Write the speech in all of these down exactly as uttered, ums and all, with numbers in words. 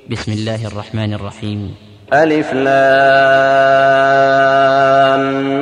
بسم الله الرحمن الرحيم. ألف لام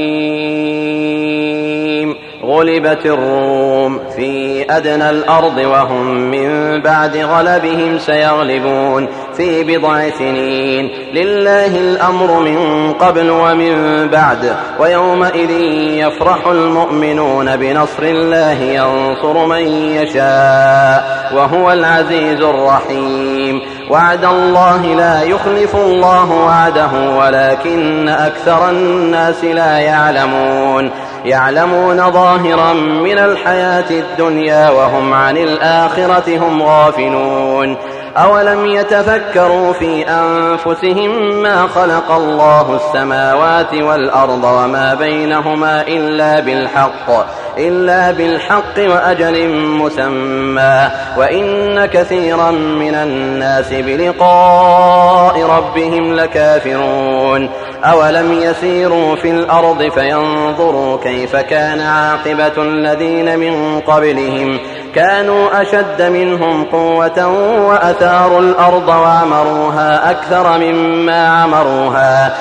ميم. غلبت الروم في أدنى الأرض وهم من بعد غلبهم سيغلبون في بضع سنين. لله الأمر من قبل ومن بعد، ويومئذ يفرح المؤمنون بنصر الله ينصر من يشاء وهو العزيز الرحيم. وعد الله لا يخلف الله وعده ولكن أكثر الناس لا يعلمون. يعلمون ظاهرا من الحياة الدنيا وهم عن الآخرة هم غافلون. أولم يتفكروا في أنفسهم ما خلق الله السماوات والأرض وما بينهما إلا بالحق إلا بالحق وأجل مسمى، وإن كثيرا من الناس بلقاء ربهم لكافرون. أولم يسيروا في الأرض فينظروا كيف كان عاقبة الذين من قبلهم كانوا أشد منهم قوة وأثاروا الأرض وعمروها أكثر مما عمروها،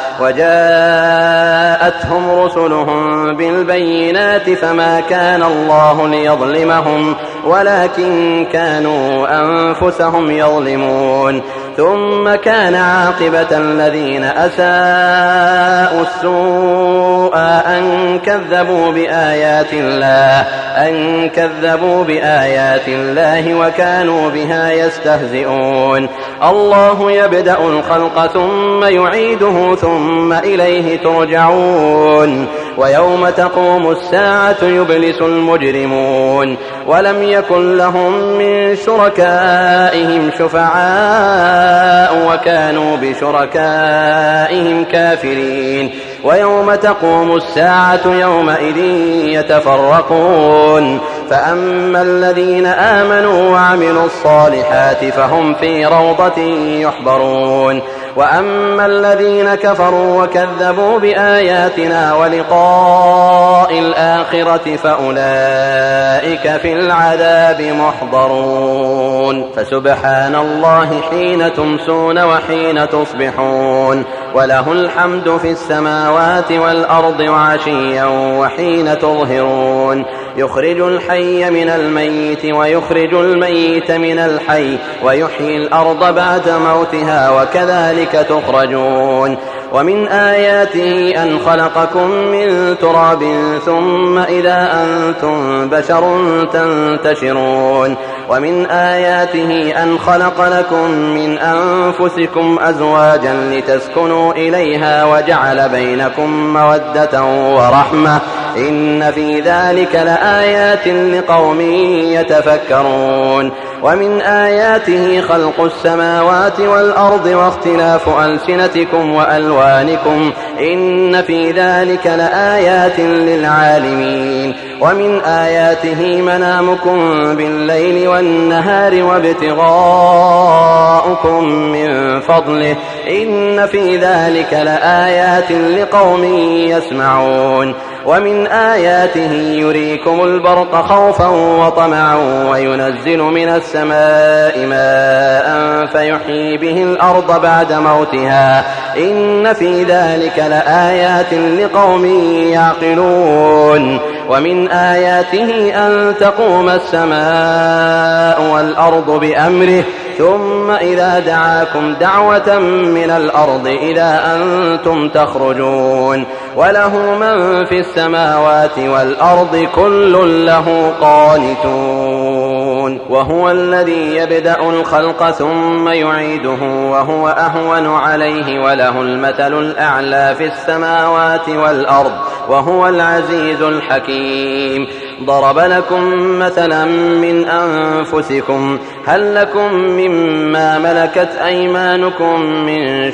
وجاءتهم رسلهم بالبينات فما كان الله ليظلمهم ولكن كانوا أنفسهم يظلمون. ثم كان عاقبة الذين أساءوا السوء أن كذبوا بآيات الله أن كذبوا بآيات الله وكانوا بها يستهزئون. الله يبدأ الخلق ثم يعيده ثم إليه ترجعون. ويوم تقوم الساعة يبلس المجرمون ولم يكن لهم من شركائهم شفعاء وكانوا بشركائهم كافرين. ويوم تقوم الساعة يومئذ يتفرقون، فأما الذين آمنوا وعملوا الصالحات فهم في روضة يحبرون، وأما الذين كفروا وكذبوا بآياتنا ولقاء الآخرة فأولئك في العذاب محضرون. فسبحان الله حين تمسون وحين تصبحون، وله الحمد في السماوات والأرض وعشيا وحين تظهرون. يخرج الحي من الميت ويخرج الميت من الحي ويحيي الأرض بعد موتها وكذلك تخرجون. ومن آياته أن خلقكم من تراب ثم إذا أنتم بشر تنتشرون. ومن آياته أن خلق لكم من أنفسكم أزواجا لتسكنوا إليها وجعل بينكم مودة ورحمة إن في ذلك لآيات لقوم يتفكرون. ومن آياته خلق السماوات والأرض واختلاف ألسنتكم وألوانكم إن في ذلك لآيات للعالمين. ومن آياته منامكم بالليل والنهار وابتغاؤكم من فضله إن في ذلك لآيات لقوم يسمعون. ومن آياته يريكم البرق خوفا وطمعا وينزل من السماء ماء فيحيي به الأرض بعد موتها إن في ذلك لآيات لقوم يعقلون. ومن آياته أن تقوم السماء والأرض بأمره ثم إذا دعاكم دعوة من الأرض إذا أنتم تخرجون. وله من في السماوات والأرض كل له قانتون. وهو الذي يبدأ الخلق ثم يعيده وهو أهون عليه وله المثل الأعلى في السماوات والأرض وهو العزيز الحكيم. ضرب لكم مثلا من أنفسكم هل لكم مما ملكت أيمانكم من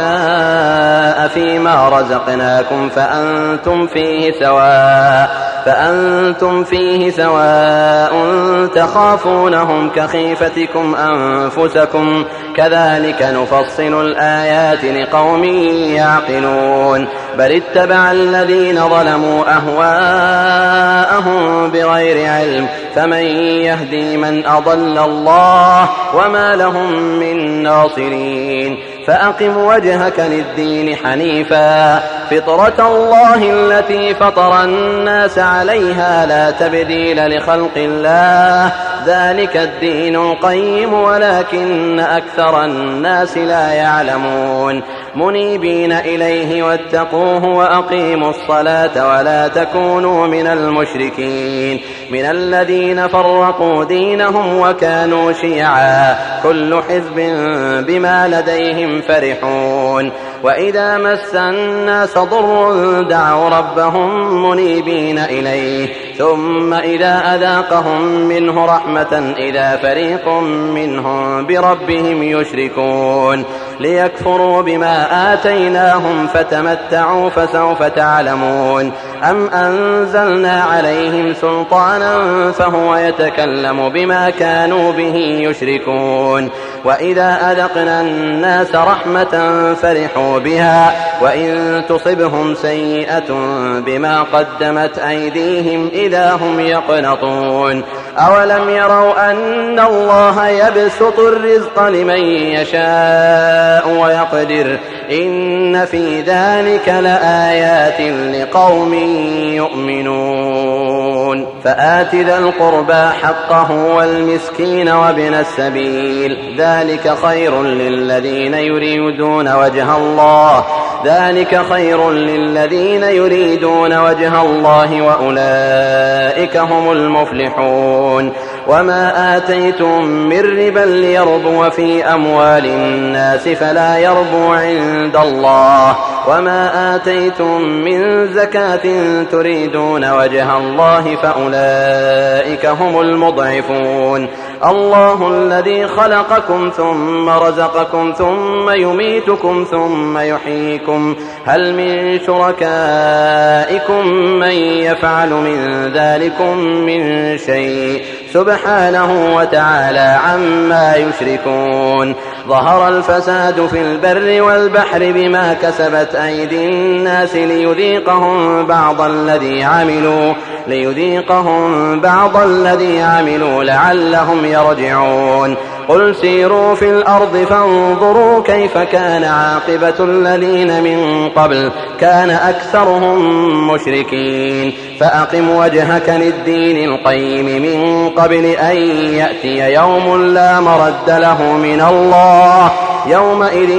شركاء فيما رزقناكم فأنتم فيه سواء فأنتم فيه سواء تخافونهم كخيفتكم أنفسكم كذلك نفصل الآيات لقوم يعقلون. بل اتبع الذين ظلموا أهواءهم بغير علم فمن يهدي من أضل الله وما لهم من ناصرين فأقم وجهك للدين حنيفا فطرة الله التي فطر الناس عليها لا تبديل لخلق الله ذلك الدين القيم ولكن أكثر الناس لا يعلمون منيبين إليه واتقوه وأقيموا الصلاة ولا تكونوا من المشركين من الذين فرقوا دينهم وكانوا شيعا كل حزب بما لديهم فرحون وإذا مس الناس ضر دعوا ربهم منيبين إليه ثم إذا أذاقهم منه رحمة إذا فريق منهم بربهم يشركون ليكفروا بما آتيناهم فتمتعوا فسوف تعلمون أم أنزلنا عليهم سلطانا فهو يتكلم بما كانوا به يشركون وإذا أذقنا الناس رحمة فرحوا بها وإن تصبهم سيئة بما قدمت أيديهم إذا هم يقنطون أولم يروا أن الله يبسط الرزق لمن يشاء ويقدر إن في ذلك لآيات لقوم يؤمنون فآت ذا القربى حقه والمسكين وابن السبيل ذلك خير للذين يريدون وجه الله ذلك خير للذين يريدون وجه الله وأولئك هم المفلحون وما آتيتم من ربا ليربو في أموال الناس فلا يربو عند الله وما آتيتم من زكاة تريدون وجه الله فأولئك هم المضعفون الله الذي خلقكم ثم رزقكم ثم يميتكم ثم يحييكم هل من شركائكم من يفعل من ذلكم من شيء سبحانه وتعالى عما يشركون ظهر الفساد في البر والبحر بما كسبت أيدي الناس ليذيقهم بعض الذي عملوا ليذيقهم بعض الذي عملوا لعلهم يرجعون قل سيروا في الأرض فانظروا كيف كان عاقبة الذين من قبل كان أكثرهم مشركين فأقم وجهك للدين القيم من قبل أن يأتي يوم لا مرد له من الله يومئذ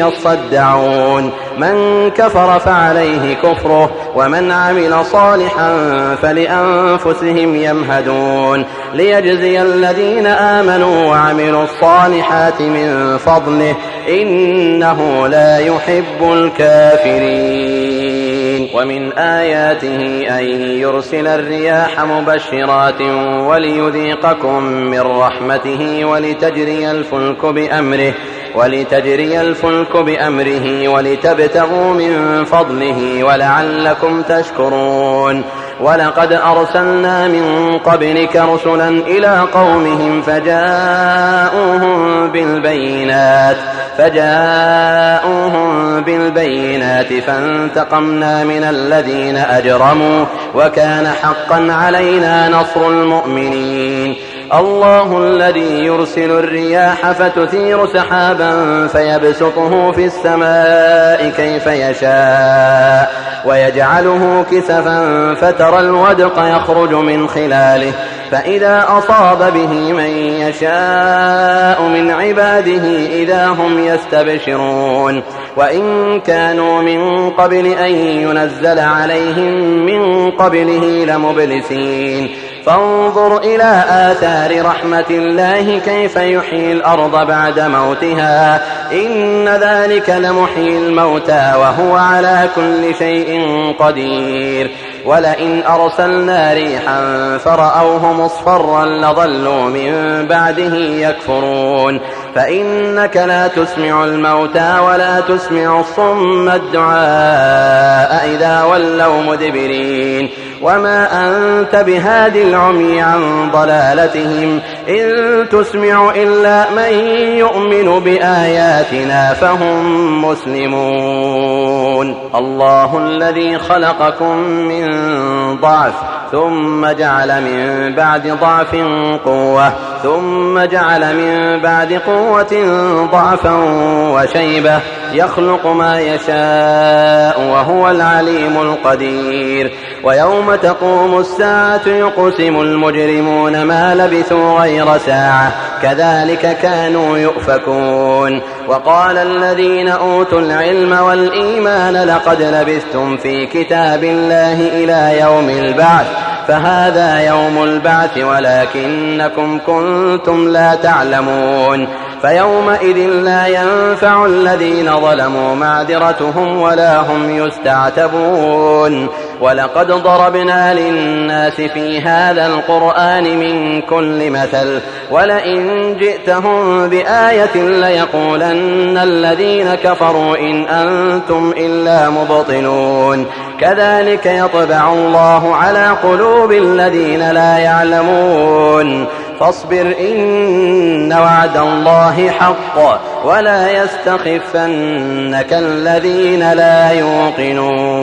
يصدعون من كفر فعليه كفره ومن عمل صالحا فلأنفسهم يمهدون ليجزي الذين آمنوا وعملوا الصالحات من فضله إنه لا يحب الكافرين ومن آياته أن يرسل الرياح مبشرات وليذيقكم من رحمته ولتجري الفلك بأمره ولتجري الفلك بأمره ولتبتغوا من فضله ولعلكم تشكرون ولقد أرسلنا من قبلك رسلا إلى قومهم فجاءوهم بالبينات فجاءوهم بالبينات فانتقمنا من الذين أجرموا وكان حقا علينا نصر المؤمنين الله الذي يرسل الرياح فتثير سحابا فيبسطه في السماء كيف يشاء ويجعله كسفا فترى الودق يخرج من خلاله فإذا أصاب به من يشاء من عباده إذا هم يستبشرون وإن كانوا من قبل أن ينزل عليهم من قبله لمبلسين فانظر إلى آثار رحمة الله كيف يحيي الأرض بعد موتها إن ذلك لمحيي الموتى وهو على كل شيء قدير ولئن أرسلنا ريحا فرأوه مصفرا لظلوا من بعده يكفرون فإنك لا تسمع الموتى ولا تسمع الصم الدعاء إذا ولوا مدبرين وما أنت بهاد العمي عن ضلالتهم إن تسمع إلا من يؤمن بآيات بآياتنا فهم مسلمون. الله الذي خلقكم من ضعف ثم جعل من بعد ضعف قوة ثم جعل من بعد قوة ضعفا وشيبة يخلق ما يشاء وهو العليم القدير. ويوم تقوم الساعة يقسم المجرمون ما لبثوا غير ساعة كذلك كانوا يؤفكون. وقال الذين أوتوا العلم والإيمان لقد لبثتم في كتاب الله إلى يوم البعث فهذا يوم البعث ولكنكم كنتم لا تعلمون. فيومئذ لا ينفع الذين ظلموا معذرتهم ولا هم يستعتبون. ولقد ضربنا للناس في هذا القرآن من كل مثل ولئن جئتهم بآية ليقولن الذين كفروا إن أنتم إلا مبطلون. كذلك يطبع الله على قلوب الذين لا يعلمون. فاصبر إن وعد الله حق ولا يستخفنك الذين لا يوقنون.